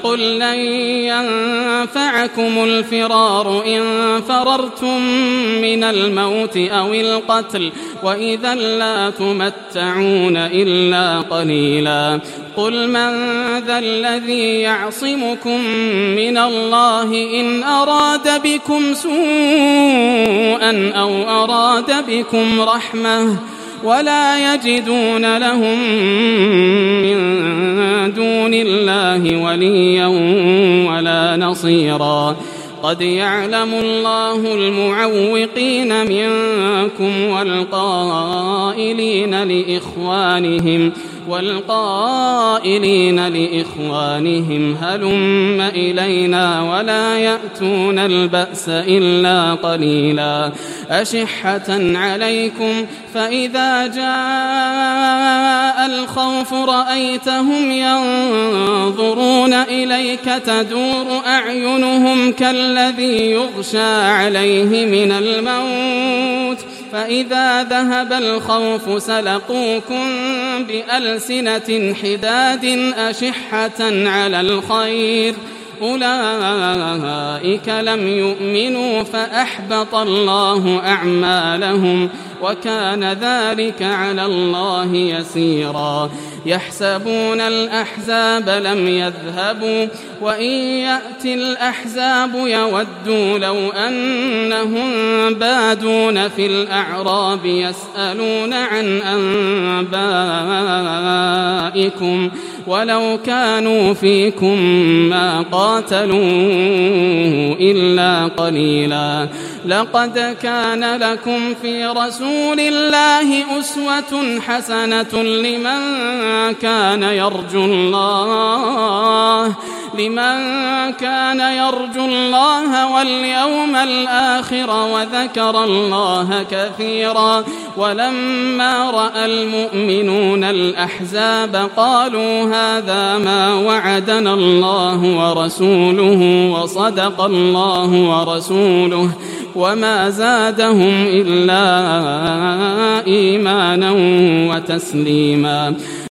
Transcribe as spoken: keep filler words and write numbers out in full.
قل لن ينفعكم الفرار إن فررتم من الموت أو القتل وإذا لا تمتعون إلا قليلا قل من ذا الذي يعصمكم من الله إن أراد بكم سوءا أو أراد بكم رحمة ولا يجدون لهم من دون الله وليا ولا نصيرا قد يعلم الله المعوقين منكم والقائلين لإخوانهم والقائلين لإخوانهم هلم إلينا ولا يأتون البأس إلا قليلا أشحة عليكم فإذا جاء الخوف رأيتهم ينظرون إليك تدور أعينهم كالذي يغشى عليه من الموت فإذا ذهب الخوف سلقوكم بألسنة حداد أشحة على الخير أولئك لم يؤمنوا فأحبط الله أعمالهم وكان ذلك على الله يسيرا يحسبون الأحزاب لم يذهبوا وإن يأتي الأحزاب يودوا لو أنهم بادون في الأعراب يسألون عن أنبائكم ولو كانوا فيكم ما قاتلوا إلا قليلا لقد كان لكم في رسول الله أسوة حسنة لمن كان يرجو الله لمن كان يرجو الله واليوم الآخر وذكر الله كثيرا ولما رأى المؤمنون الأحزاب قالوا هذا ما وعدنا الله ورسوله وصدق الله ورسوله وما زادهم إلا إيمانا وتسليما